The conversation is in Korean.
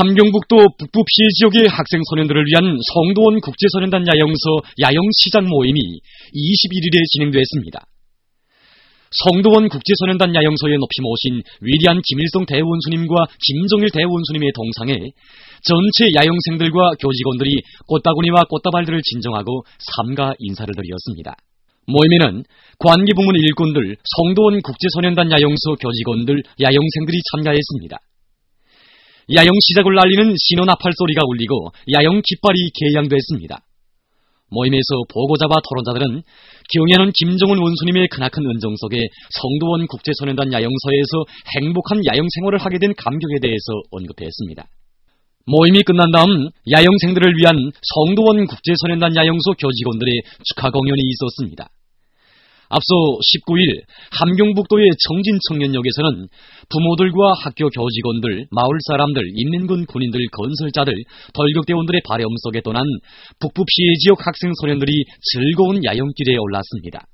함경북도 북부 피해 지역의 학생 소년들을 위한 성도원 국제소년단 야영서 야영시작 모임이 21일에 진행됐습니다. 성도원 국제소년단 야영소에 높이 모신 위대한 김일성 대원수님과 김정일 대원수님의 동상에 전체 야영생들과 교직원들이 꽃다구니와 꽃다발들을 진정하고 삼가 인사를 드렸습니다. 모임에는 관계부문 일꾼들, 성도원 국제소년단 야영소 교직원들, 야영생들이 참가했습니다. 야영 시작을 알리는 신호나팔 소리가 울리고 야영 깃발이 개양됐습니다. 모임에서 보고자와 토론자들은 경애하는 김정은 원수님의 크나큰 은정 속에 성도원 국제소년단 야영소에서 행복한 야영 생활을 하게 된 감격에 대해서 언급했습니다. 모임이 끝난 다음 야영생들을 위한 성도원 국제소년단 야영소 교직원들의 축하 공연이 있었습니다. 앞서 19일 함경북도의 청진청년역에서는 부모들과 학교 교직원들, 마을 사람들, 인민군 군인들, 건설자들, 돌격대원들의 발염 속에 떠난 북부 피해 지역 학생 소년들이 즐거운 야영길에 올랐습니다.